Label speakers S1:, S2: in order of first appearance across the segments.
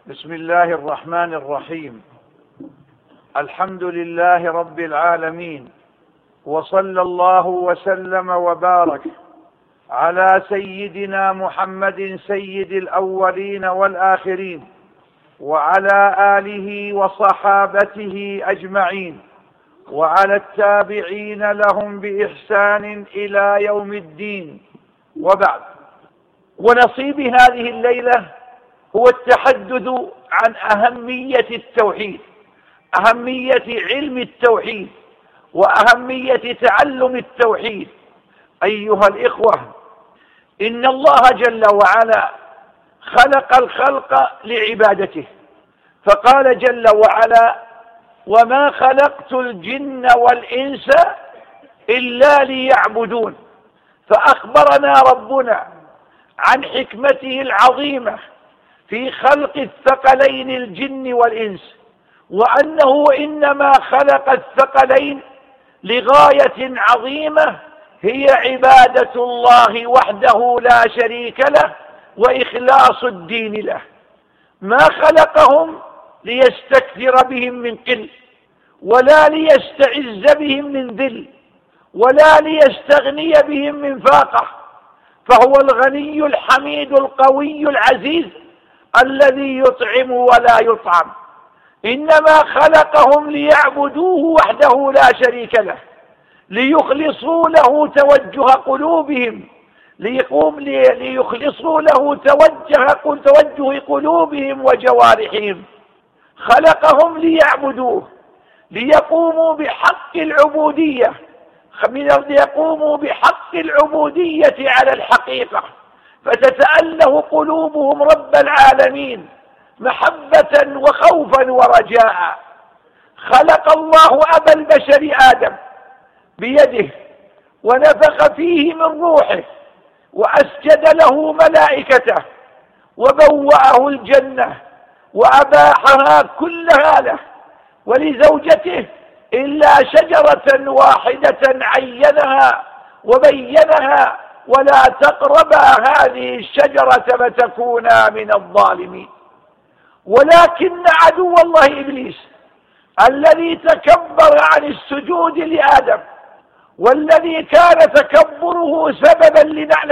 S1: بسم الله الرحمن الرحيم. الحمد لله رب العالمين، وصلى الله وسلم وبارك على سيدنا محمد سيد الأولين والآخرين، وعلى آله وصحابته أجمعين، وعلى التابعين لهم بإحسان إلى يوم الدين، وبعد. ونصيب هذه الليلة هو التحدث عن أهمية التوحيد، أهمية علم التوحيد، وأهمية تعلم التوحيد. أيها الإخوة، إن الله جل وعلا خلق الخلق لعبادته، فقال جل وعلا: وما خلقت الجن والإنس إلا ليعبدون. فأخبرنا ربنا عن حكمته العظيمة في خلق الثقلين الجن والإنس، وأنه إنما خلق الثقلين لغاية عظيمة هي عبادة الله وحده لا شريك له وإخلاص الدين له. ما خلقهم ليستكثر بهم من قل، ولا ليستعز بهم من ذل، ولا ليستغني بهم من فاقة، فهو الغني الحميد القوي العزيز الذي يطعم ولا يطعم. إنما خلقهم ليعبدوه وحده لا شريك له، ليخلصوا له توجه قلوبهم، ليخلصوا له توجه قلوبهم وجوارحهم. خلقهم ليعبدوه، ليقوموا بحق العبودية، ليقوموا بحق العبودية على الحقيقة، فتتأله قلوبهم رب العالمين محبة وخوفا ورجاء. خلق الله أبا البشر آدم بيده، ونفخ فيه من روحه، وأسجد له ملائكته، وبوأه الجنة، وأباحها كلها له ولزوجته، إلا شجرة واحدة عينها وبينها: ولا تقربا هذه الشجرة فتكونا من الظالمين. ولكن عدو الله إبليس الذي تكبر عن السجود لآدم، والذي كان تكبره سببا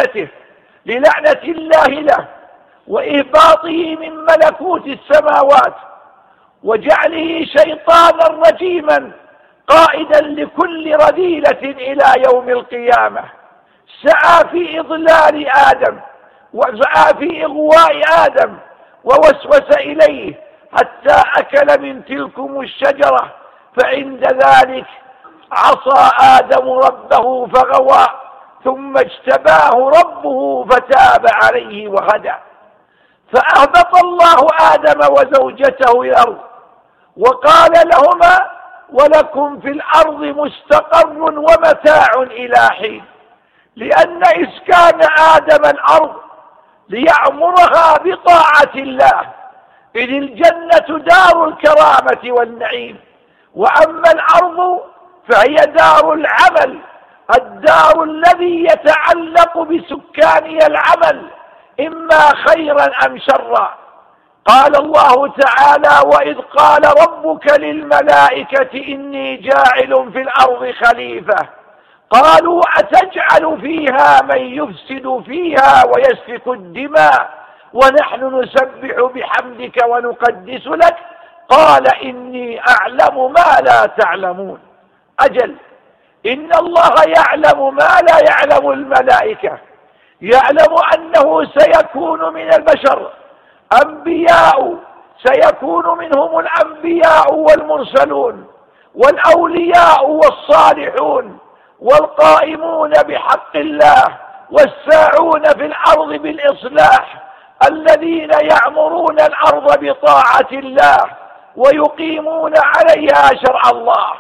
S1: للعنة الله له، وإهباطه من ملكوت السماوات، وجعله شيطانا رجيما قائدا لكل رذيلة إلى يوم القيامة، سعى في إضلال آدم، وسعى في إغواء آدم، ووسوس إليه حتى أكل من تلكم الشجرة، فعند ذلك عصى آدم ربه فغوى، ثم اجتباه ربه فتاب عليه وهدى. فأهبط الله آدم وزوجته إلى الأرض، وقال لهما: ولكم في الأرض مستقر ومتاع إلى حين، لأن إسكان آدم الأرض ليعمرها بطاعة الله، إذ الجنة دار الكرامة والنعيم، وأما الأرض فهي دار العمل، الدار الذي يتعلق بسكانها العمل، إما خيرا أم شرا. قال الله تعالى: وإذ قال ربك للملائكة إني جاعل في الأرض خليفة، قالوا أتجعل فيها من يفسد فيها ويسفك الدماء ونحن نسبح بحمدك ونقدس لك، قال إني أعلم ما لا تعلمون. أجل، إن الله يعلم ما لا يعلم الملائكة، يعلم أنه سيكون من البشر أنبياء، سيكون منهم الأنبياء والمرسلون والأولياء والصالحون والقائمون بحق الله والساعون في الأرض بالإصلاح، الذين يعمرون الأرض بطاعة الله ويقيمون عليها شرع الله.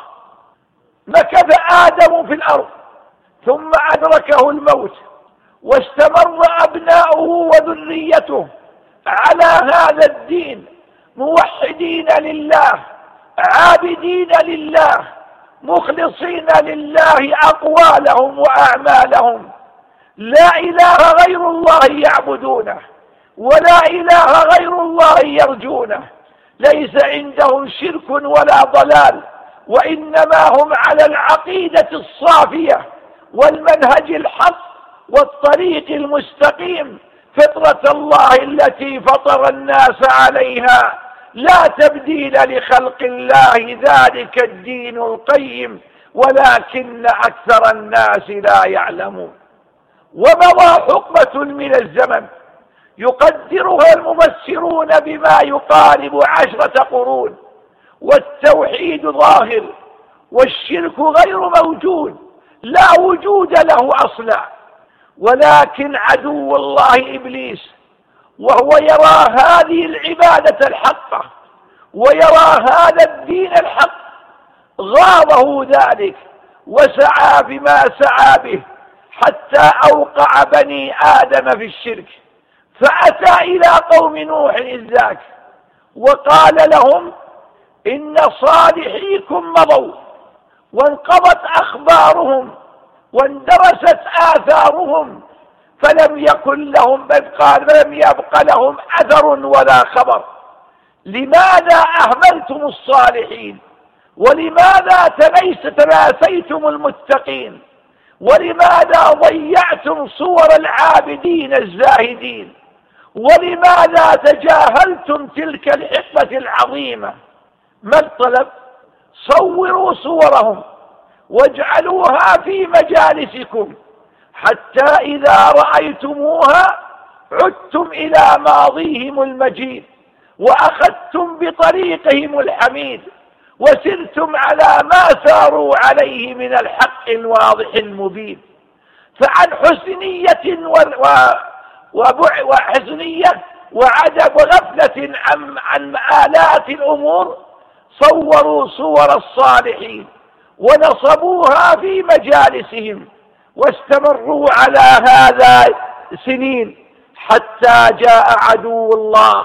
S1: مكث آدم في الأرض، ثم أدركه الموت، واستمر أبناؤه وذريته على هذا الدين موحدين لله، عابدين لله، مخلصين لله أقوالهم وأعمالهم، لا إله غير الله يعبدونه، ولا إله غير الله يرجونه، ليس عندهم شرك ولا ضلال، وإنما هم على العقيدة الصافية والمنهج الحق والطريق المستقيم، فطرة الله التي فطر الناس عليها، لا تبديل لخلق الله، ذلك الدين القيم، ولكن أكثر الناس لا يعلمون. ومضى حقبة من الزمن يقدرها المفسرون بما يقارب 10 قرون، والتوحيد ظاهر والشرك غير موجود، لا وجود له أصلا، ولكن عدو الله إبليس وهو يرى هذه العبادة الحقة ويرى هذا الدين الحق غاضه ذلك وسعى بما سعى به حتى أوقع بني آدم في الشرك، فأتى إلى قوم نوح إذ ذاك وقال لهم إن صالحيكم مضوا وانقضت أخبارهم واندرست آثارهم، فلم يبق لهم أثر ولا خبر. لماذا أهملتم الصالحين؟ ولماذا تناسيتم المتقين؟ ولماذا ضيعتم صور العابدين الزاهدين؟ ولماذا تجاهلتم تلك الحقبة العظيمة؟ ما الطلب؟ صوروا صورهم واجعلوها في مجالسكم، حتى إذا رأيتموها عدتم إلى ماضيهم المجيد، وأخذتم بطريقهم الحميد، وسرتم على ما ساروا عليه من الحق الواضح المبين. فعن حسنية وحسنية وعدم غفلة عن آلات الأمور صوروا صور الصالحين ونصبوها في مجالسهم، واستمروا على هذا سنين حتى جاء عدو الله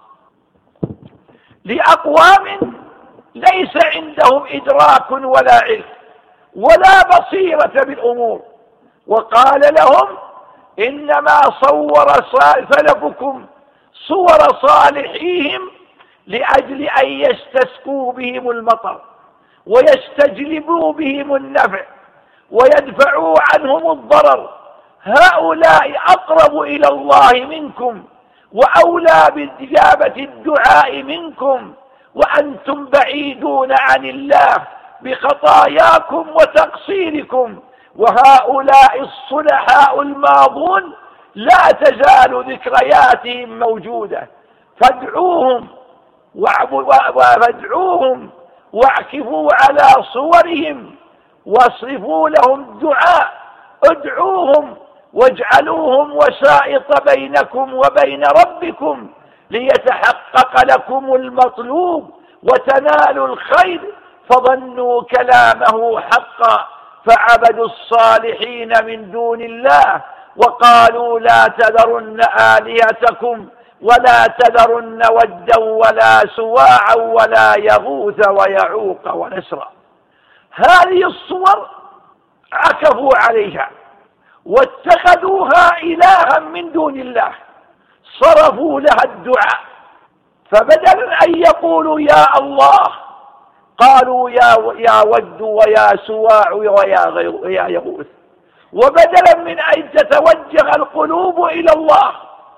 S1: لأقوام ليس عندهم إدراك ولا علم ولا بصيرة بالأمور، وقال لهم إنما صور سلفكم صور صالحيهم لأجل أن يستسقوا بهم المطر ويستجلبوا بهم النفع ويدفعوا عنهم الضرر. هؤلاء أقرب إلى الله منكم وأولى باستجابة الدعاء منكم، وأنتم بعيدون عن الله بخطاياكم وتقصيركم. وهؤلاء الصلحاء الماضون لا تزال ذكرياتهم موجودة، فادعوهم واعكفوا على صورهم واصرفوا لهم الدعاء، ادعوهم واجعلوهم وسائط بينكم وبين ربكم ليتحقق لكم المطلوب وتنالوا الخير. فظنوا كلامه حقا فعبدوا الصالحين من دون الله، وقالوا لا تذرن آلهتكم ولا تذرن ودا ولا سواعا ولا يغوث ويعوق ونسرا. هذه الصور عكفوا عليها واتخذوها إلها من دون الله، صرفوا لها الدعاء، فبدلا أن يقولوا يا الله قالوا يا ود ويا سواع ويا يغوث. وبدلا من أن تتوجه القلوب إلى الله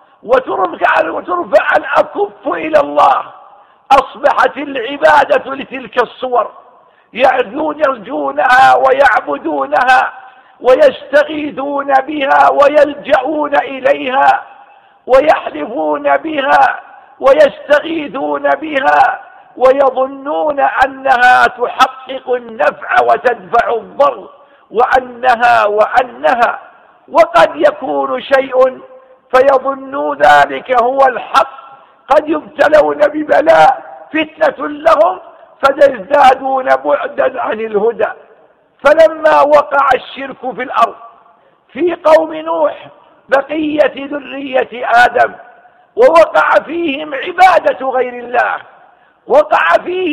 S1: وترفع الأكف إلى الله، أصبحت العبادة لتلك الصور، يرجونها ويعبدونها ويستغيثون بها ويلجؤون إليها ويحلفون بها ويستغيثون بها، ويظنون أنها تحقق النفع وتدفع الضر وأنها وقد يكون شيء فيظنوا ذلك هو الحق، قد يبتلون ببلاء فتنة لهم فيزدادون بعدا عن الهدى. فلما وقع الشرك في الأرض في قوم نوح بقية ذرية آدم، ووقع فيهم عبادة غير الله، وقع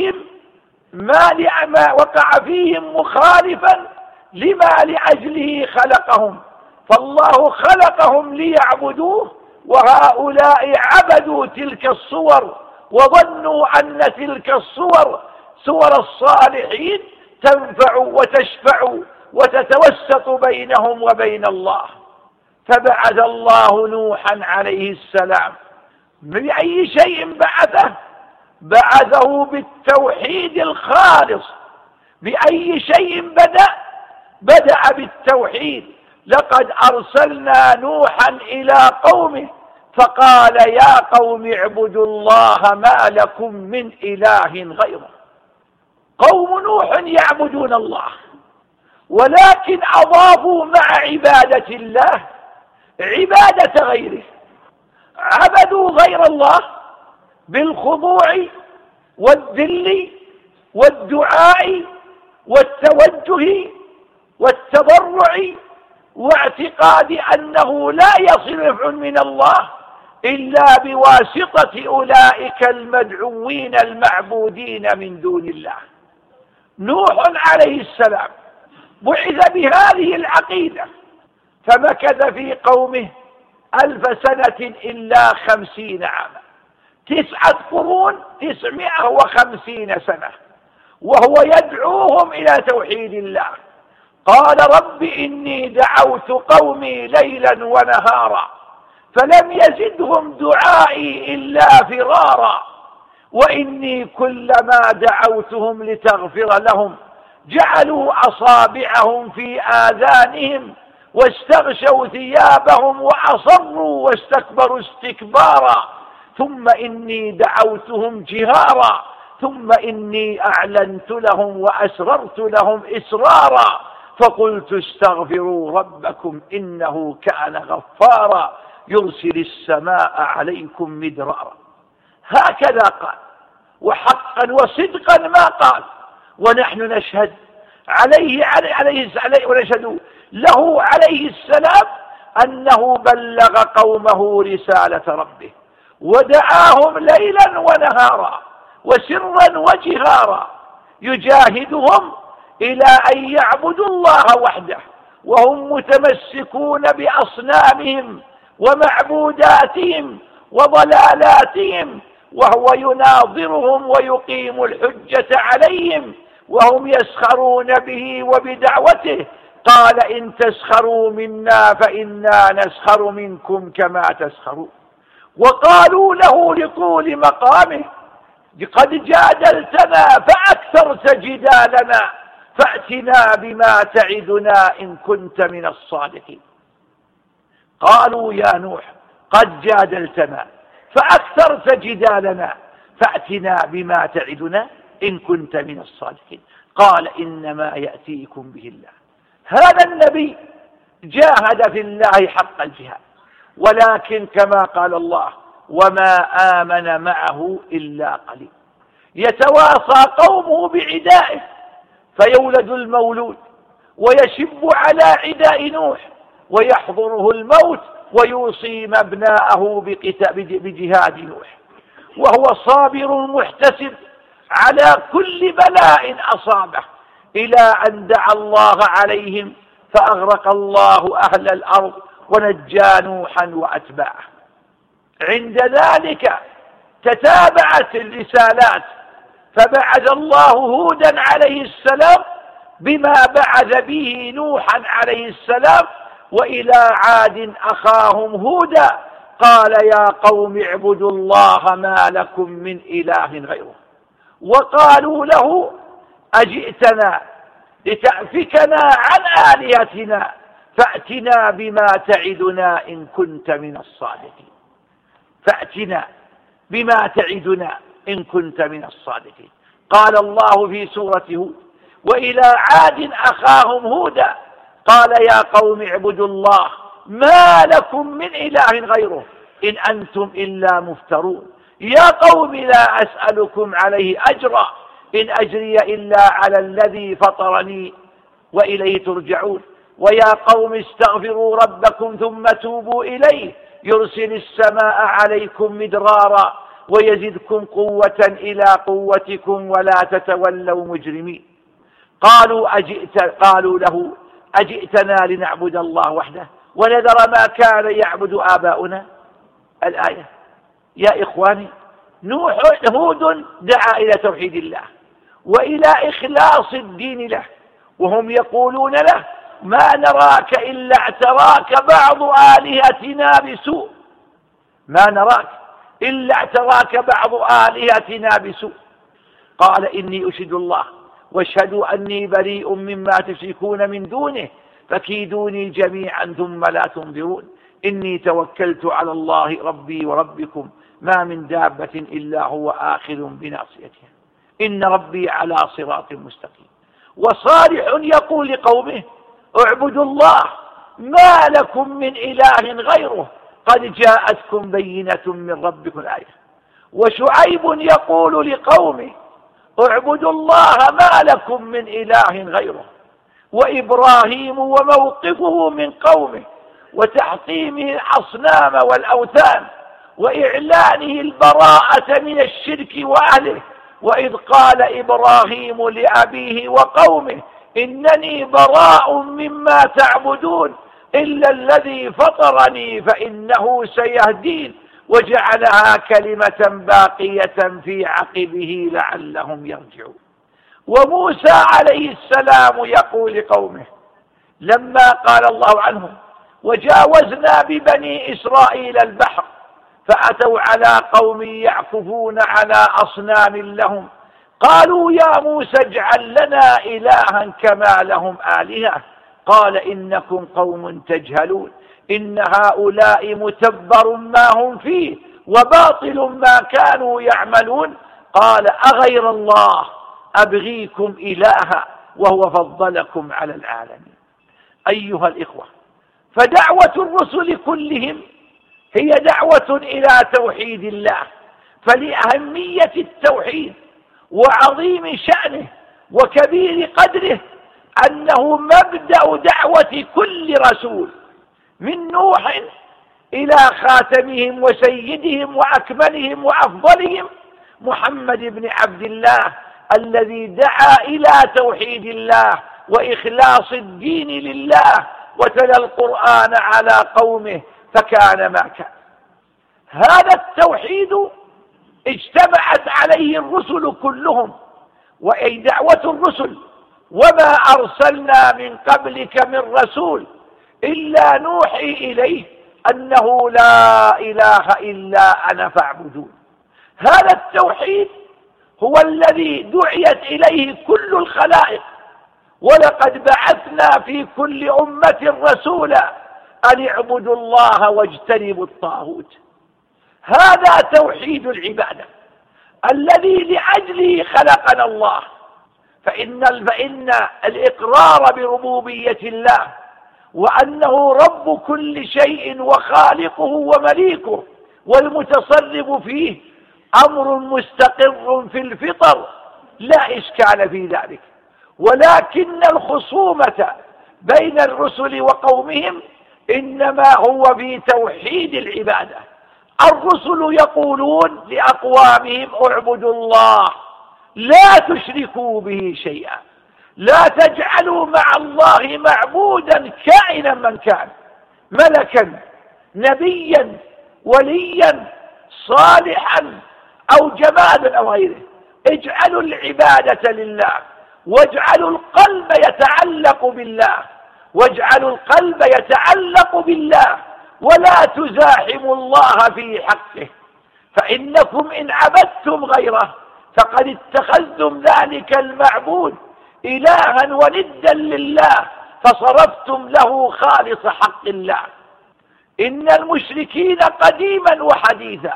S1: فيهم مخالفا لما لأجله خلقهم، فالله خلقهم ليعبدوه وهؤلاء عبدوا تلك الصور وظنوا أن تلك الصور صور الصالحين تنفع وتشفع وتتوسط بينهم وبين الله. فبعث الله نوحا عليه السلام. بأي شيء بعثه؟ بعثه بالتوحيد الخالص. بأي شيء بدأ بالتوحيد. لقد أرسلنا نوحا إلى قومه فقال يا قوم اعبدوا الله ما لكم من إله غيره. قوم نوح يعبدون الله، ولكن أضافوا مع عبادة الله عبادة غيره. عبدوا غير الله بالخضوع والذل والدعاء والتوجه والتضرع، واعتقاد أنه لا يصرف من الله إلا بواسطة أولئك المدعوين المعبودين من دون الله. نوح عليه السلام بعث بهذه العقيدة، فمكث في قومه 1000 سنة إلا 50 عاما، 9 قرون 950 سنة، وهو يدعوهم إلى توحيد الله. قال رب إني دعوت قومي ليلا ونهارا فلم يزدهم دعائي إلا فرارا، وإني كلما دعوتهم لتغفر لهم جعلوا أصابعهم في آذانهم واستغشوا ثيابهم وأصروا واستكبروا استكبارا، ثم إني دعوتهم جهارا ثم إني أعلنت لهم وأسررت لهم إسرارا، فقلت استغفروا ربكم إنه كان غفارا يرسل السماء عليكم مدرارا. هكذا قال، وحقا وصدقا ما قال. ونحن نشهد ونشهد له عليه السلام أنه بلغ قومه رسالة ربه، ودعاهم ليلا ونهارا وسرا وجهارا، يجاهدهم إلى أن يعبدوا الله وحده، وهم متمسكون بأصنامهم ومعبوداتهم وضلالاتهم، وهو يناظرهم ويقيم الحجة عليهم وهم يسخرون به وبدعوته. قال إن تسخروا منا فإنا نسخر منكم كما تسخرون. وقالوا له لطول مقامه قد جادلتنا فأكثرت جدالنا فأتنا بما تعدنا إن كنت من الصادقين. قالوا يا نوح قد جادلتنا فأكثرت جدالنا فأتنا بما تعدنا إن كنت من الصادقين. قال إنما يأتيكم به الله. هذا النبي جاهد في الله حق الجهاد، ولكن كما قال الله وما آمن معه إلا قليل. يتواصى قومه بعدائه فيولد المولود ويشب على عداء نوح ويحضره الموت ويوصي أبناءه بجهاد نوح، وهو صابر محتسب على كل بلاء أصابه، إلى أن دعا الله عليهم فأغرق الله أهل الأرض ونجى نوحا وأتباعه. عند ذلك تتابعت الرسالات، فبعث الله هودا عليه السلام بما بعث به نوحا عليه السلام، وإلى عاد أخاهم هودا قال يا قوم اعبدوا الله ما لكم من إله غيره. وقالوا له أجئتنا لتأفكنا عن آلهتنا فأتنا بما تعدنا إن كنت من الصادقين. فأتنا بما تعدنا إن كنت من الصادقين. قال الله في سورة هود وإلى عاد أخاهم هودا قال يا قوم اعبدوا الله ما لكم من إله غيره إن أنتم إلا مفترون. يا قوم لا أسألكم عليه أجرا إن أجري إلا على الذي فطرني وإليه ترجعون. ويا قوم استغفروا ربكم ثم توبوا إليه يرسل السماء عليكم مدرارا ويزدكم قوة إلى قوتكم ولا تتولوا مجرمين. قالوا له أجئتنا لنعبد الله وحده ونذر ما كان يعبد آباؤنا الآية. يا إخواني، هود دعا إلى توحيد الله وإلى إخلاص الدين له، وهم يقولون له: ما نراك إلا اعتراك بعض آلهتنا بسوء، ما نراك إلا اعتراك بعض آلهتنا بسوء. قال: إني أشهد الله واشهدوا أني بريء مما تشركون من دونه فكيدوني جميعا ثم لا تنظرون. إني توكلت على الله ربي وربكم ما من دابة إلا هو آخذ بناصيتها إن ربي على صراط مستقيم. وصالح يقول لقومه: اعبدوا الله ما لكم من إله غيره قد جاءتكم بينة من ربكم الآية. وشعيب يقول لقومه: اعبدوا الله ما لكم من إله غيره. وإبراهيم وموقفه من قومه وتحطيمه الأصنام والأوثان وإعلانه البراءة من الشرك وأهله. وإذ قال إبراهيم لأبيه وقومه: إنني براء مما تعبدون إلا الذي فطرني فإنه سيهدين وجعلها كلمة باقية في عقبه لعلهم يرجعون. وموسى عليه السلام يقول لقومه لما قال الله عنهم: وجاوزنا ببني إسرائيل البحر فأتوا على قوم يعكفون على أصنام لهم قالوا يا موسى اجعل لنا إلها كما لهم آلهة قال إنكم قوم تجهلون إن هؤلاء متبر ما هم فيه وباطل ما كانوا يعملون قال أغير الله أبغيكم إلها وهو فضلكم على العالمين. أيها الإخوة، فدعوة الرسل كلهم هي دعوة إلى توحيد الله، فلأهمية التوحيد وعظيم شأنه وكبير قدره أنه مبدأ دعوة كل رسول من نوح إلى خاتمهم وسيدهم وأكملهم وأفضلهم محمد بن عبد الله الذي دعا إلى توحيد الله وإخلاص الدين لله وتلا القرآن على قومه فكان ما كان. هذا التوحيد اجتمعت عليه الرسل كلهم، وأي دعوة الرسل وما أرسلنا من قبلك من رسول إلا نوحي إليه أنه لا إله إلا أنا فاعبدون. هذا التوحيد هو الذي دعيت إليه كل الخلائق، ولقد بعثنا في كل أمة رسولا أن اعبدوا الله واجتنبوا الطاغوت. هذا توحيد العبادة الذي لأجله خلقنا الله، فإن الإقرار بربوبية الله وأنه رب كل شيء وخالقه ومليكه والمتصرف فيه أمر مستقر في الفطر لا إشكال في ذلك، ولكن الخصومة بين الرسل وقومهم إنما هو في توحيد العبادة. الرسل يقولون لأقوامهم اعبدوا الله لا تشركوا به شيئا، لا تجعلوا مع الله معبودا كائنا من كان، ملكا نبيا وليا صالحا أو جمادا أو غيره، اجعلوا العبادة لله واجعلوا القلب يتعلق بالله واجعلوا القلب يتعلق بالله ولا تزاحموا الله في حقه، فإنكم إن عبدتم غيره فقد اتخذتم ذلك المعبود إلها وندا لله فصرفتم له خالص حق الله. إن المشركين قديما وحديثا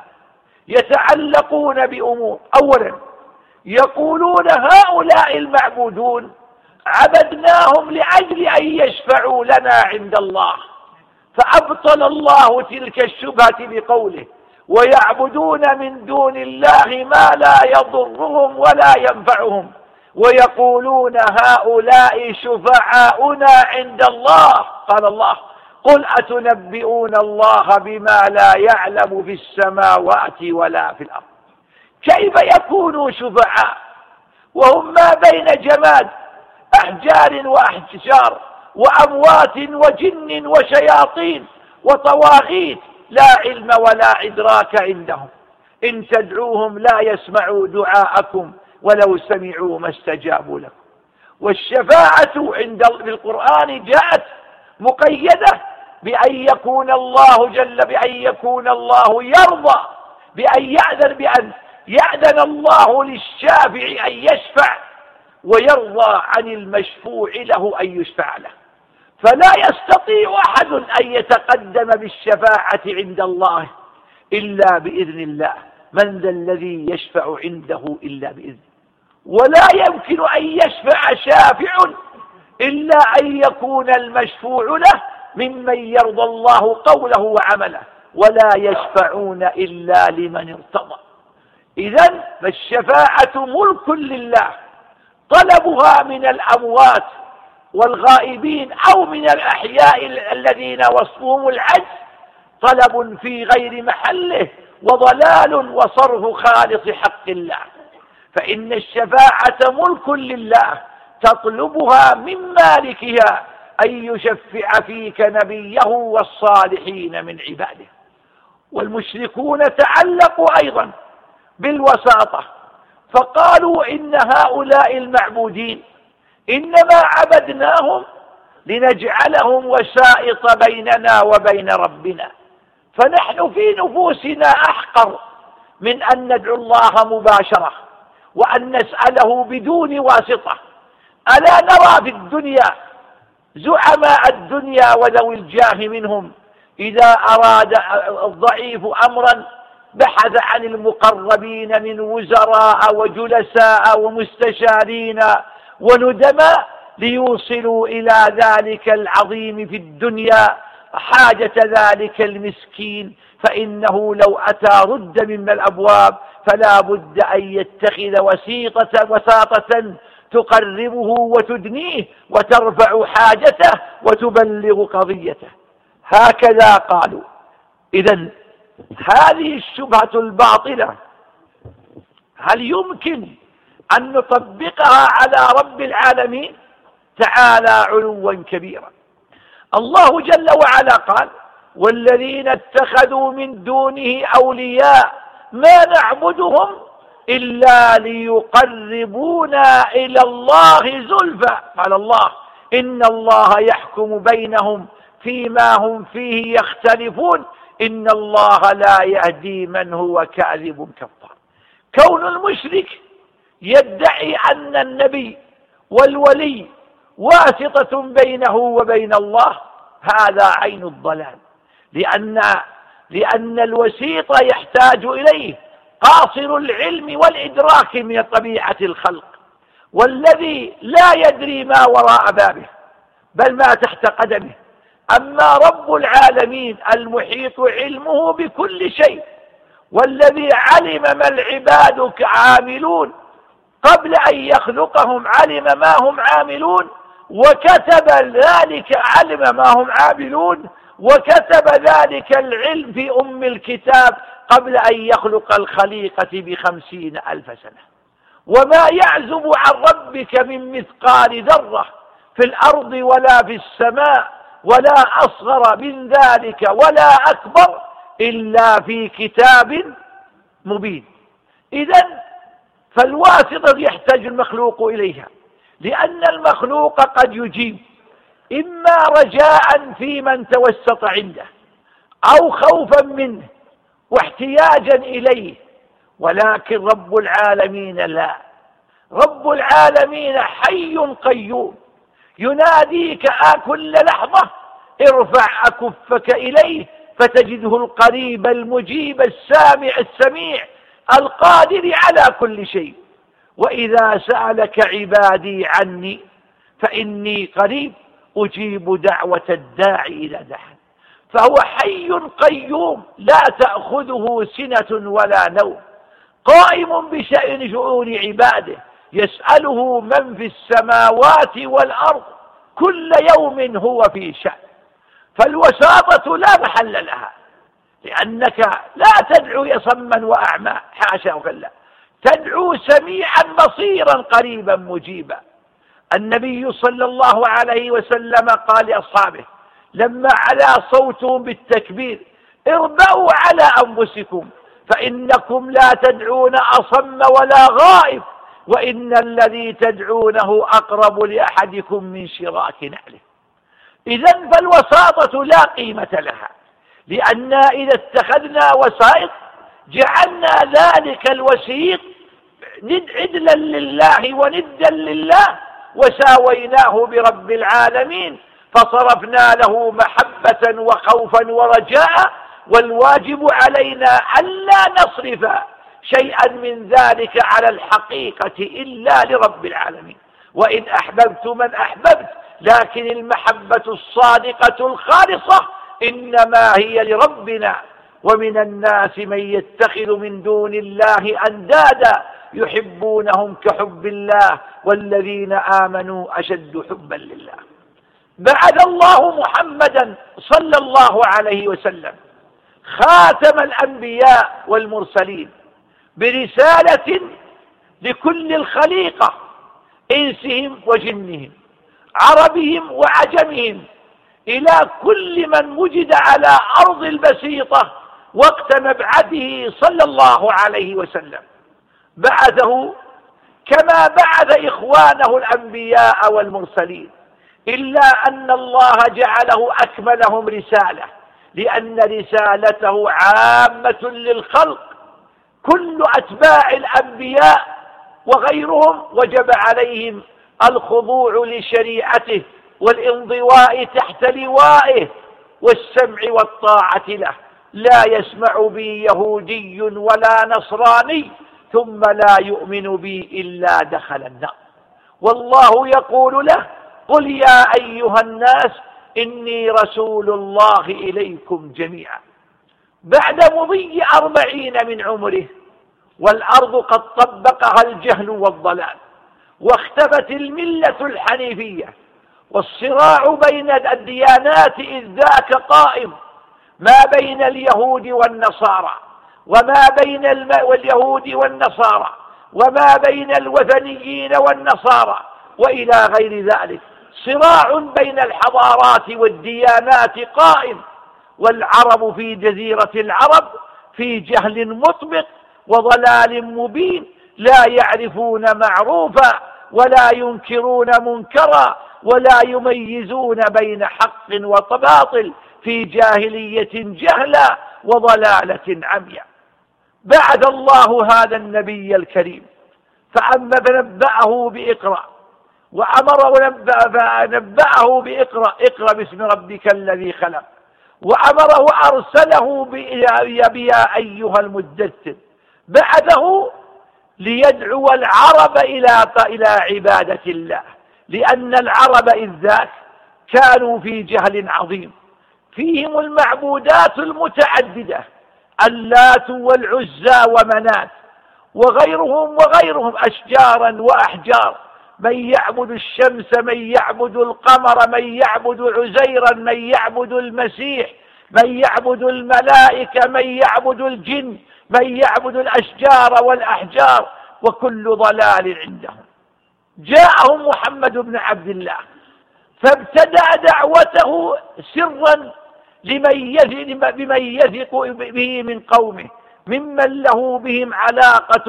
S1: يتعلقون بأمور، أولا يقولون هؤلاء المعبودون عبدناهم لأجل أن يشفعوا لنا عند الله، فأبطل الله تلك الشبهة بقوله ويعبدون من دون الله ما لا يضرهم ولا ينفعهم ويقولون هؤلاء شفعاؤنا عند الله. قال الله قل أتنبئون الله بما لا يعلم في السماوات ولا في الأرض. كيف يكونوا شفعاء وهم ما بين جماد أحجار وأحجار وأموات وجن وشياطين وطواغيت لا علم ولا إدراك عندهم. إن تدعوهم لا يسمعوا دعاءكم ولو سمعوا ما استجابوا لكم. والشفاعة في القرآن جاءت مقيدة بأن يكون الله يرضى بأن يأذن الله للشافع أن يشفع، ويرضى عن المشفوع له أن يشفع له. فلا يستطيع أحد أن يتقدم بالشفاعة عند الله إلا بإذن الله. من ذا الذي يشفع عنده إلا بإذنه؟ ولا يمكن أن يشفع شافع إلا أن يكون المشفوع له ممن يرضى الله قوله وعمله، ولا يشفعون إلا لمن ارتضى. إذن فالشفاعة ملك لله، طلبها من الأموات والغائبين أو من الأحياء الذين وصفهم العجز طلب في غير محله وضلال وصرف خالص حق الله. فإن الشفاعة ملك لله تطلبها من مالكها أن يشفع فيك نبيه والصالحين من عباده. والمشركون تعلقوا أيضا بالوساطة، فقالوا إن هؤلاء المعبودين إنما عبدناهم لنجعلهم وسائط بيننا وبين ربنا، فنحن في نفوسنا أحقر من أن ندعو الله مباشرة وأن نسأله بدون واسطة. ألا نرى في الدنيا زعماء الدنيا وذوي الجاه منهم إذا أراد الضعيف أمرا بحث عن المقربين من وزراء وجلساء ومستشارين وندماء ليوصلوا إلى ذلك العظيم في الدنيا حاجة ذلك المسكين، فإنه لو أتى رد من الأبواب فلا بد أن يتخذ وساطة تقربه وتدنيه وترفع حاجته وتبلغ قضيته. هكذا قالوا. إذن هذه الشبهة الباطلة هل يمكن أن نطبقها على رب العالمين تعالى علوا كبيرا؟ الله جل وعلا قال: والذين اتخذوا من دونه أولياء ما نعبدهم إلا ليقربونا إلى الله زلفى. قال الله: إن الله يحكم بينهم فيما هم فيه يختلفون إن الله لا يهدي من هو كاذب كفار. كون المشرك يدعي أن النبي والولي واسطة بينه وبين الله هذا عين الضلال، لأن الوسيط يحتاج إليه قاصر العلم والإدراك من طبيعة الخلق، والذي لا يدري ما وراء بابه بل ما تحت قدمه. أما رب العالمين المحيط علمه بكل شيء، والذي علم ما العباد عاملون قبل أن يخلقهم، علم ما هم عاملون وكتب ذلك، علم ما هم عاملون وكتب ذلك العلم في أم الكتاب قبل أن يخلق الخليقة ب50,000 سنة. وما يعزب عن ربك من مثقال ذرة في الأرض ولا في السماء ولا أصغر من ذلك ولا أكبر إلا في كتاب مبين. إذن فالواسطة يحتاج المخلوق إليها، لأن المخلوق قد يجيب إما رجاء في من توسط عنده أو خوفا منه واحتياجا إليه، ولكن رب العالمين لا. رب العالمين حي قيوم يناديك كل لحظة: ارفع أكفك إليه فتجده القريب المجيب السميع القادر على كل شيء. وإذا سألك عبادي عني فإني قريب أجيب دعوة الداعي إذا دعان. فهو حي قيوم لا تأخذه سنة ولا نوم، قائم بشأن شؤون عباده، يسأله من في السماوات والأرض كل يوم هو في شأن. فالوساطة لا محل لها، لأنك لا تدعو يصما وأعمى، حاشا وكلا، تدعو سميعا بصيرا قريبا مجيبا. النبي صلى الله عليه وسلم قال لأصحابه لما علا صوتهم بالتكبير: اربأوا على أنفسكم فإنكم لا تدعون أصم ولا غائب، وإن الذي تدعونه أقرب لأحدكم من شراك نعله. إذن فالوساطة لا قيمة لها، لأننا إذا اتخذنا وسائط جعلنا ذلك الوسيط عدلا لله وندا لله، وساويناه برب العالمين، فصرفنا له محبة وخوفا ورجاء. والواجب علينا ألا نصرف شيئا من ذلك على الحقيقة إلا لرب العالمين. وإن أحببت من أحببت، لكن المحبة الصادقة الخالصة إنما هي لربنا. ومن الناس من يتخذ من دون الله أندادا يحبونهم كحب الله والذين آمنوا أشد حبا لله. بعث الله محمدا صلى الله عليه وسلم خاتم الأنبياء والمرسلين برسالة لكل الخليقة، إنسهم وجنهم، عربهم وعجمهم، إلى كل من وجد على أرض البسيطة وقت مبعثه صلى الله عليه وسلم. بعثه كما بعث إخوانه الأنبياء والمرسلين، إلا أن الله جعله أكملهم رسالة، لأن رسالته عامة للخلق. كل أتباع الأنبياء وغيرهم وجب عليهم الخضوع لشريعته والانضواء تحت لوائه والسمع والطاعة له. لا يسمع بي يهودي ولا نصراني ثم لا يؤمن بي إلا دخل النار. والله يقول له: قل يا أيها الناس إني رسول الله إليكم جميعا. بعد مضي 40 من عمره والأرض قد طبقها الجهل والضلال، واختفت الملة الحنيفية، والصراع بين الديانات إذ ذاك قائم، ما بين اليهود والنصارى وما بين اليهود والنصارى وما بين الوثنيين والنصارى وإلى غير ذلك. صراع بين الحضارات والديانات قائم، والعرب في جزيرة العرب في جهل مطبق وضلال مبين، لا يعرفون معروفا ولا ينكرون منكرا ولا يميزون بين حق وباطل، في جاهلية جهلا وضلالة عمياء. بعث الله هذا النبي الكريم فنبأه بإقرأ، وأمره فنبأه بإقرأ، اقرأ باسم ربك الذي خلق، وأمره أرسله بيا أيها المدثر. بعثه ليدعو العرب إلى عبادة الله، لأن العرب إذ ذاك كانوا في جهل عظيم، فيهم المعبودات المتعددة، اللات والعزى ومنات وغيرهم أشجارا وأحجار، من يعبد الشمس، من يعبد القمر، من يعبد عزيرا، من يعبد المسيح، من يعبد الملائكة، من يعبد الجن، من يعبد الأشجار والأحجار، وكل ضلال عندهم. جاءهم محمد بن عبد الله فابتدأ دعوته سرا بمن يثق به من قومه، ممن له بهم علاقة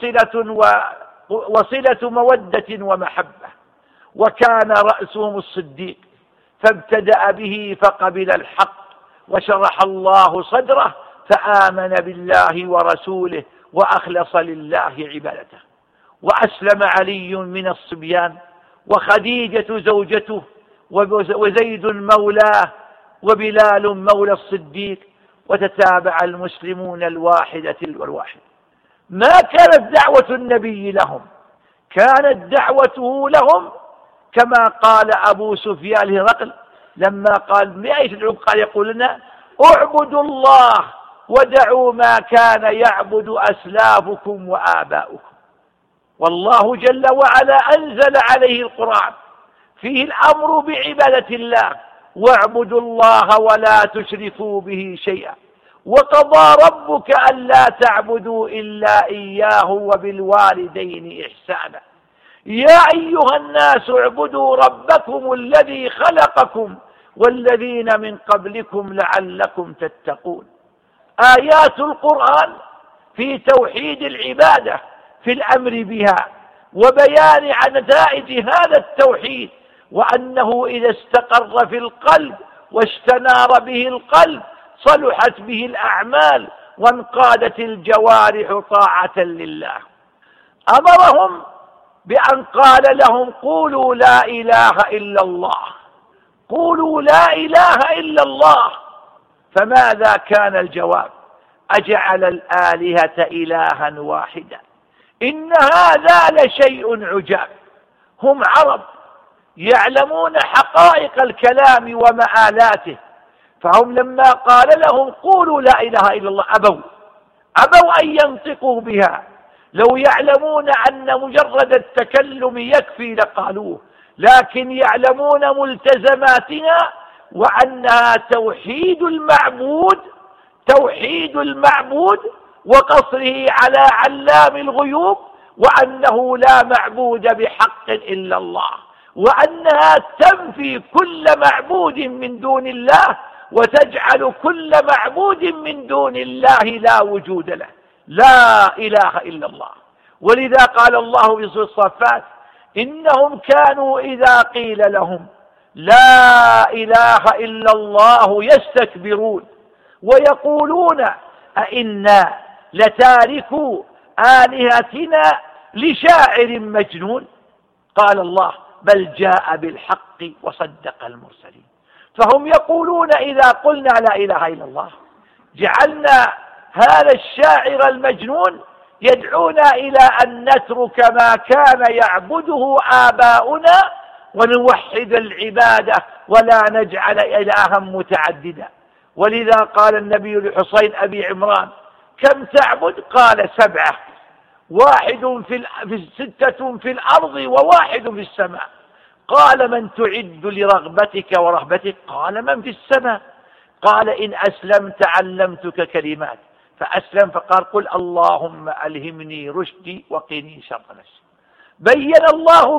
S1: وصلة مودة ومحبة، وكان رأسهم الصديق، فابتدأ به فقبل الحق وشرح الله صدره فآمن بالله ورسوله وأخلص لله عبادته. وأسلم علي من الصبيان، وخديجة زوجته، وزيد مولاه، وبلال مولى الصديق، وتتابع المسلمون الواحدة والواحد. ما كانت دعوة النبي لهم، كانت دعوته لهم كما قال أبو سفيان لهرقل لما قال: بأي تدعون؟ قال: يقول لنا: اعبدوا الله ودعوا ما كان يعبد أسلافكم وآباؤكم. والله جل وعلا أنزل عليه القرآن فيه الأمر بعبادة الله: واعبدوا الله ولا تشركوا به شيئا، وقضى ربك ألا تعبدوا إلا إياه وبالوالدين إحسانا. يا أيها الناس اعبدوا ربكم الذي خلقكم والذين من قبلكم لعلكم تتقون. آيات القرآن في توحيد العبادة، في الأمر بها وبيان عن نتائج هذا التوحيد، وأنه إذا استقر في القلب واستنار به القلب صلحت به الأعمال وانقادت الجوارح طاعة لله. أمرهم بأن قال لهم قولوا لا إله إلا الله، قولوا لا إله إلا الله. فماذا كان الجواب؟ أجعل الآلهة إلها واحدا إن هذا لشيء عجاب. هم عرب يعلمون حقائق الكلام ومآلاته، فهم لما قال لهم قولوا لا إله إلا الله أبوا أن ينطقوا بها. لو يعلمون أن مجرد التكلم يكفي لقالوه، لكن يعلمون ملتزماتها وأنها توحيد المعبود وقصره على علام الغيوب، وأنه لا معبود بحق إلا الله، وأنها تنفي كل معبود من دون الله وتجعل كل معبود من دون الله لا وجود له. لا إله إلا الله. ولذا قال الله في سورة الصفات إنهم كانوا إذا قيل لهم لا إله إلا الله يستكبرون ويقولون أئنا لتاركوا آلهتنا لشاعر مجنون. قال الله بل جاء بالحق وصدق المرسلين. فهم يقولون إذا قلنا لا إله إلا الله جعلنا هذا الشاعر المجنون يدعونا إلى أن نترك ما كان يعبده آباؤنا ونوحد العبادة ولا نجعل إلها متعددا. ولذا قال النبي لحسين أبي عمران كم تعبد؟ قال 7، 6 في الأرض و1 في السماء. قال من تعد لرغبتك ورهبتك؟ قال من في السماء. قال إن أسلمت علمتك كلمات، فأسلم فقال قل اللهم ألهمني رشدي وقني شر نفسي. بين الله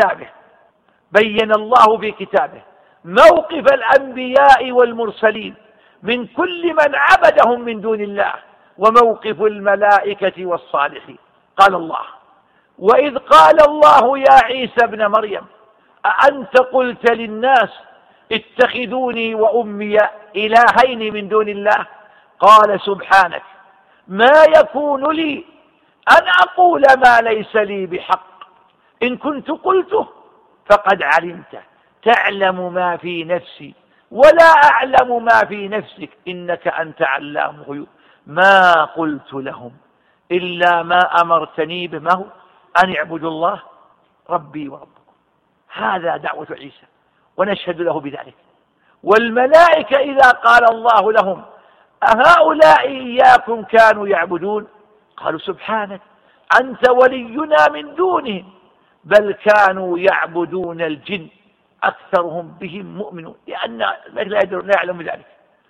S1: في كتابه موقف الأنبياء والمرسلين من كل من عبدهم من دون الله، وموقف الملائكة والصالحين. قال الله وإذ قال الله يا عيسى ابن مريم أأنت قلت للناس اتخذوني وأمي إلهين من دون الله؟ قال سبحانك ما يكون لي أن أقول ما ليس لي بحق، إن كنت قلته فقد علمته، تعلم ما في نفسي ولا أعلم ما في نفسك إنك أنت علام الغيوب. ما قلت لهم إلا ما أمرتني به أن اعبدوا الله ربي وربكم. هذا دعوة عيسى ونشهد له بذلك. والملائكة إذا قال الله لهم أهؤلاء إياكم كانوا يعبدون؟ قالوا سبحانك أنت ولينا من دونهم بل كانوا يعبدون الجن أكثرهم بهم مؤمنون، لأن لا يعلم ذلك.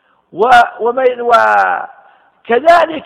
S1: وكذلك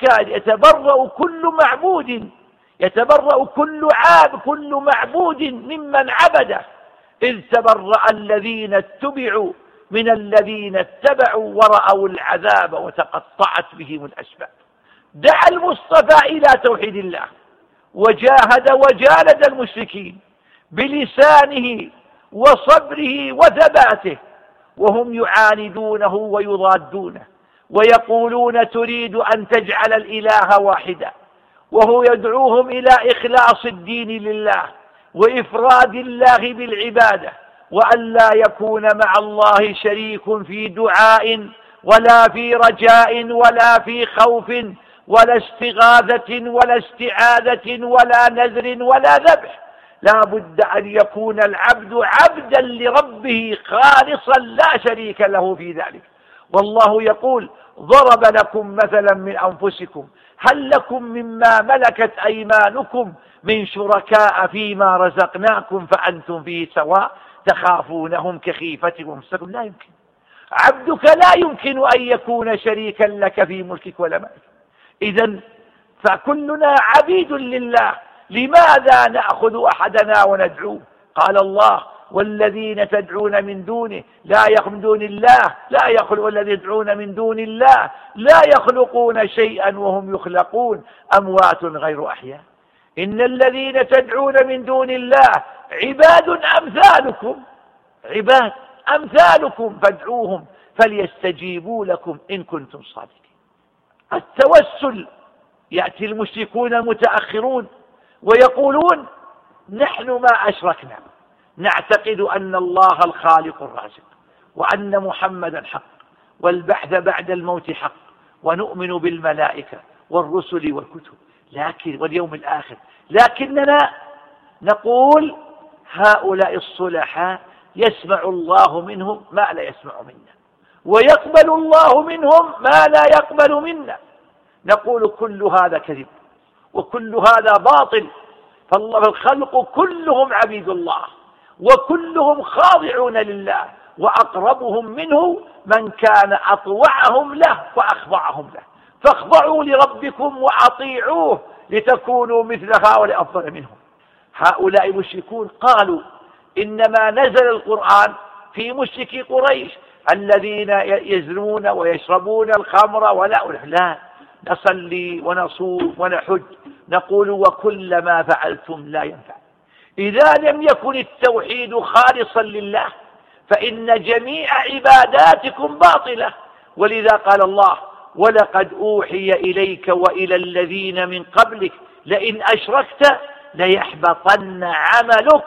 S1: يتبرأ كل معبود ممن عبده، إذ تبرأ الذين اتبعوا من الذين اتبعوا ورأوا العذاب وتقطعت بهم الأسباب. دعا المصطفى إلى توحيد الله وجاهد وجالد المشركين بلسانه وصبره وثباته، وهم يعاندونه ويضادونه ويقولون تريد أن تجعل الإله واحدا، وهو يدعوهم إلى إخلاص الدين لله وإفراد الله بالعبادة، وأن لا يكون مع الله شريك في دعاء ولا في رجاء ولا في خوف ولا استغاثة ولا استعاذة ولا نذر ولا ذبح. لا بد أن يكون العبد عبدا لربه خالصا لا شريك له في ذلك. والله يقول ضرب لكم مثلا من أنفسكم هل لكم مما ملكت أيمانكم من شركاء فيما رزقناكم فأنتم فيه سواء تخافونهم كخيفتكم أنفسكم. لا يمكن، عبدك لا يمكن أن يكون شريكا لك في ملكك ولا مالك. إذن فكلنا عبيد لله، لماذا نأخذ أحدنا وندعوه؟ قال الله والذين تدعون من دونه لا يخلقون الله لا يخلق والذين تدعون من دون الله لا يخلقون شيئا وهم يخلقون أموات غير أحياء إن الذين تدعون من دون الله عباد أمثالكم عباد أمثالكم فادعوهم فليستجيبوا لكم إن كنتم صادقين. التوسل يأتي المشركون المتأخرون ويقولون نحن ما أشركنا نعتقد أن الله الخالق الرازق وأن محمدا حق والبعث بعد الموت حق ونؤمن بالملائكة والرسل والكتب واليوم الآخر لكننا نقول هؤلاء الصلحاء يسمع الله منهم ما لا يسمع منا ويقبل الله منهم ما لا يقبل منا. نقول كل هذا كذب وكل هذا باطل فالخلق كلهم عبيد الله وكلهم خاضعون لله وأقربهم منه من كان أطوعهم له وأخضعهم له فاخضعوا لربكم وأطيعوه لتكونوا مثل هؤلاء أفضل منهم. هؤلاء المشركون قالوا إنما نزل القرآن في مشركي قريش الذين يزنون ويشربون الخمر لا نصلي ونصوم ونحج نقول وكل ما فعلتم لا ينفع. إذا لم يكن التوحيد خالصا لله فإن جميع عباداتكم باطلة ولذا قال الله ولقد أوحي إليك وإلى الذين من قبلك لئن أشركت ليحبطن عملك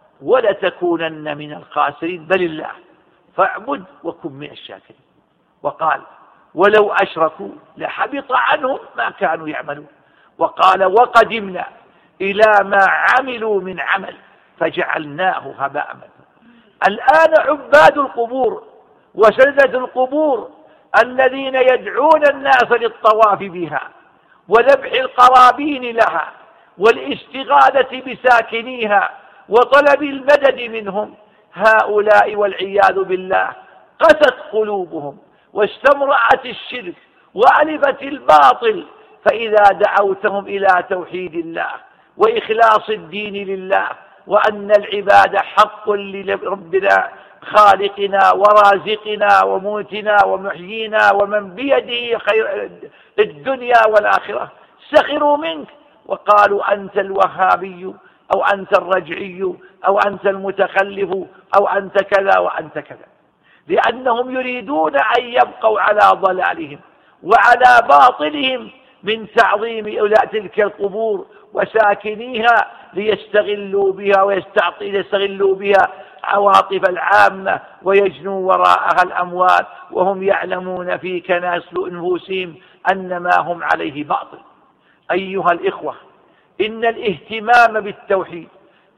S1: ولتكونن من الخاسرين بل الله فاعبد وكن من الشاكرين. وقال ولو أشركوا لحبط عنهم ما كانوا يعملون. وقال وقدمنا إلى ما عملوا من عمل فجعلناه هباء منثورا. الآن عباد القبور وسجدة القبور الذين يدعون الناس للطواف بها وذبح القرابين لها والاستغاثة بساكنيها وطلب المدد منهم هؤلاء والعياذ بالله قست قلوبهم واستمرأت الشرك وألفت الباطل فإذا دعوتهم إلى توحيد الله وإخلاص الدين لله وأن العباد حق لربنا خالقنا ورازقنا وموتنا ومحيينا ومن بيده خير الدنيا والآخرة سخروا منك وقالوا أنت الوهابي أو أنت الرجعي أو أنت المتخلف أو أنت كذا وأنت كذا لأنهم يريدون أن يبقوا على ضلالهم وعلى باطلهم من تعظيم تلك القبور وساكنيها ليستغلوا بها ويستغلوا بها عواطف العامة ويجنوا وراءها الأموال وهم يعلمون في كناس أنفسهم أن ما هم عليه باطل. أيها الإخوة إن الاهتمام بالتوحيد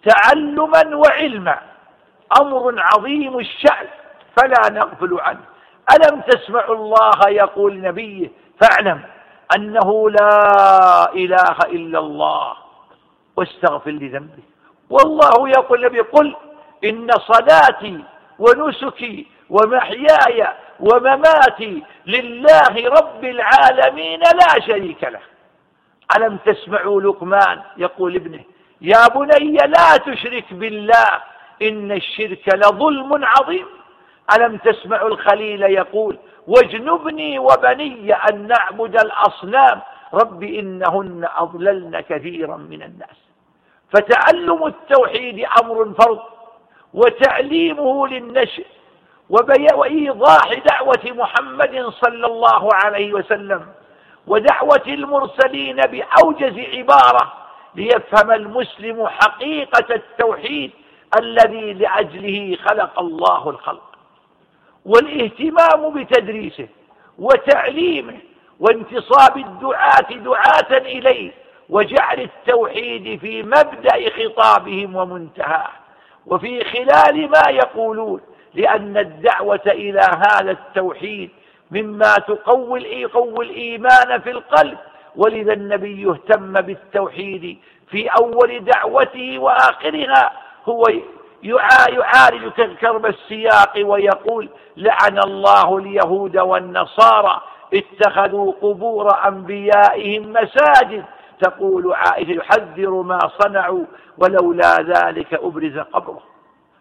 S1: تعلما وعلما أمر عظيم الشأن فلا نغفل عنه. ألم تسمع الله يقول لنبيه فاعلم أنه لا إله إلا الله واستغفر لذنبه. والله يقول لنبيه قل إن صلاتي ونسكي ومحياي ومماتي لله رب العالمين لا شريك له. ألم تسمعوا لقمان يقول ابنه يا بني لا تشرك بالله إن الشرك لظلم عظيم. ألم تسمعوا الخليل يقول واجنبني وبني أن نعبد الأصنام رب إنهن أضللن كثيرا من الناس. فتعلم التوحيد أمر فرض وتعليمه للنشء وإيضاح دعوة محمد صلى الله عليه وسلم ودعوة المرسلين بأوجز عبارة ليفهم المسلم حقيقة التوحيد الذي لأجله خلق الله الخلق. والاهتمام بتدريسه وتعليمه وانتصاب الدعاة دعاة إليه وجعل التوحيد في مبدأ خطابهم ومنتهاه وفي خلال ما يقولون لأن الدعوة إلى هذا التوحيد مما تقوي الإيمان في القلب. ولذا النبي اهتم بالتوحيد في أول دعوته وآخرها. هو يعالج كرب السياق ويقول لعن الله اليهود والنصارى اتخذوا قبور أنبيائهم مساجد. تقول عائشة يحذر ما صنعوا ولولا ذلك أبرز قبره.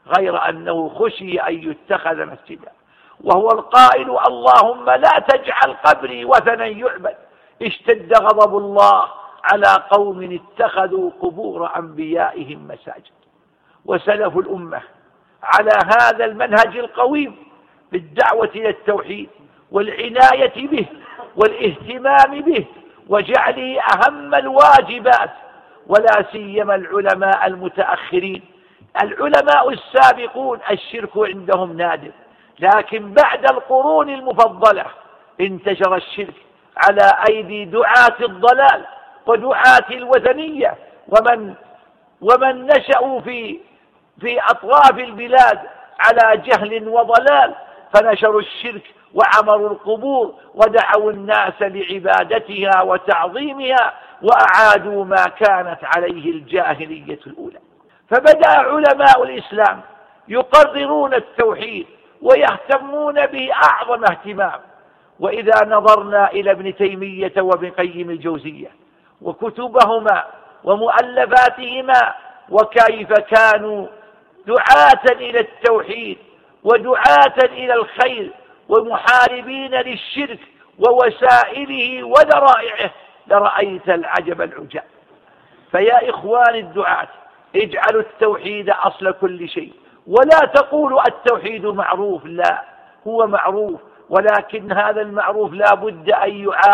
S1: غير أنه خشي أن يتخذ مسجدا، وهو القائل: اللهم لا تجعل قبري وثنا يعبد. اشتد غضب الله على قوم اتخذوا قبور أنبيائهم مساجد. وسلف الأمة على هذا المنهج القويم بالدعوة إلى التوحيد والعناية به والاهتمام به وجعله أهم الواجبات، ولا سيما العلماء المتأخرين. العلماء السابقون الشرك عندهم نادر، لكن بعد القرون المفضلة انتشر الشرك على أيدي دعاة الضلال ودعاة الوثنية ومن نشأوا في أطراف البلاد على جهل وضلال، فنشروا الشرك وعمروا القبور ودعوا الناس لعبادتها وتعظيمها، وأعادوا ما كانت عليه الجاهلية الأولى. فبدأ علماء الإسلام يقررون التوحيد ويهتمون به أعظم اهتمام. وإذا نظرنا إلى ابن تيمية وابن قيم الجوزية وكتبهما ومؤلفاتهما وكيف كانوا دعاة إلى التوحيد ودعاة إلى الخير ومحاربين للشرك ووسائله وذرائعه، لرأيت العجب العجاب. فيا إخوان الدعاة، اجعلوا التوحيد أصل كل شيء، ولا تقولوا التوحيد معروف. لا، هو معروف، ولكن هذا المعروف لا بد أن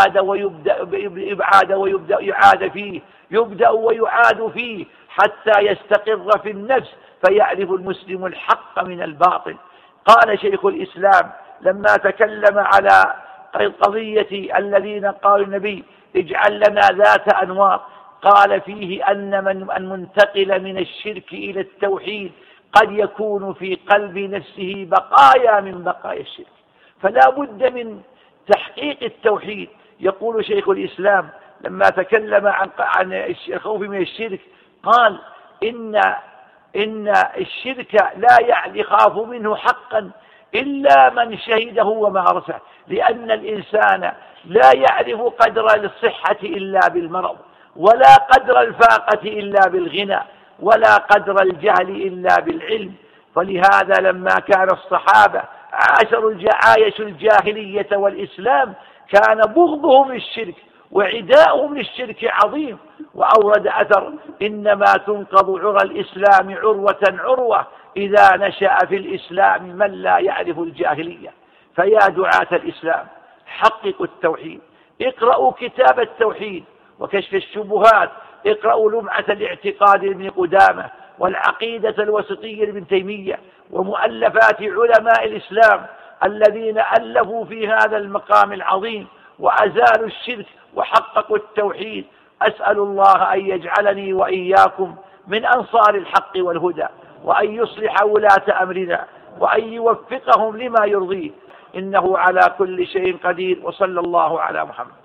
S1: يبدأ ويعاد فيه حتى يستقر في النفس، فيعرف المسلم الحق من الباطل. قال شيخ الإسلام لما تكلم على قضية الذين قالوا النبي: اجعل لنا ذات أنوار، قال فيه أن من منتقل من الشرك إلى التوحيد قد يكون في قلب نفسه بقايا من بقايا الشرك، فلا بد من تحقيق التوحيد. يقول شيخ الإسلام لما تكلم عن الخوف من الشرك قال: إن الشرك لا يخاف منه حقا إلا من شهده ومارسه، لأن الإنسان لا يعرف قدر الصحة إلا بالمرض، ولا قدر الفاقة إلا بالغنى، ولا قدر الجهل إلا بالعلم. فلهذا لما كان الصحابة عاشوا الجاهلية والإسلام كان بغضهم للشرك وعداؤهم للشرك عظيم. وأورد أثر: إنما تنقض عرى الإسلام عروة عروة إذا نشأ في الإسلام من لا يعرف الجاهلية. فيا دعاة الإسلام، حققوا التوحيد، اقرأوا كتاب التوحيد وكشف الشبهات، اقرأوا لمعة الاعتقاد لابن قدامة والعقيدة الوسطية لابن تيمية ومؤلفات علماء الإسلام الذين ألفوا في هذا المقام العظيم وأزالوا الشرك وحققوا التوحيد. أسأل الله أن يجعلني وإياكم من أنصار الحق والهدى، وأن يصلح ولاة أمرنا، وأن يوفقهم لما يرضيه، إنه على كل شيء قدير. وصلى الله على محمد.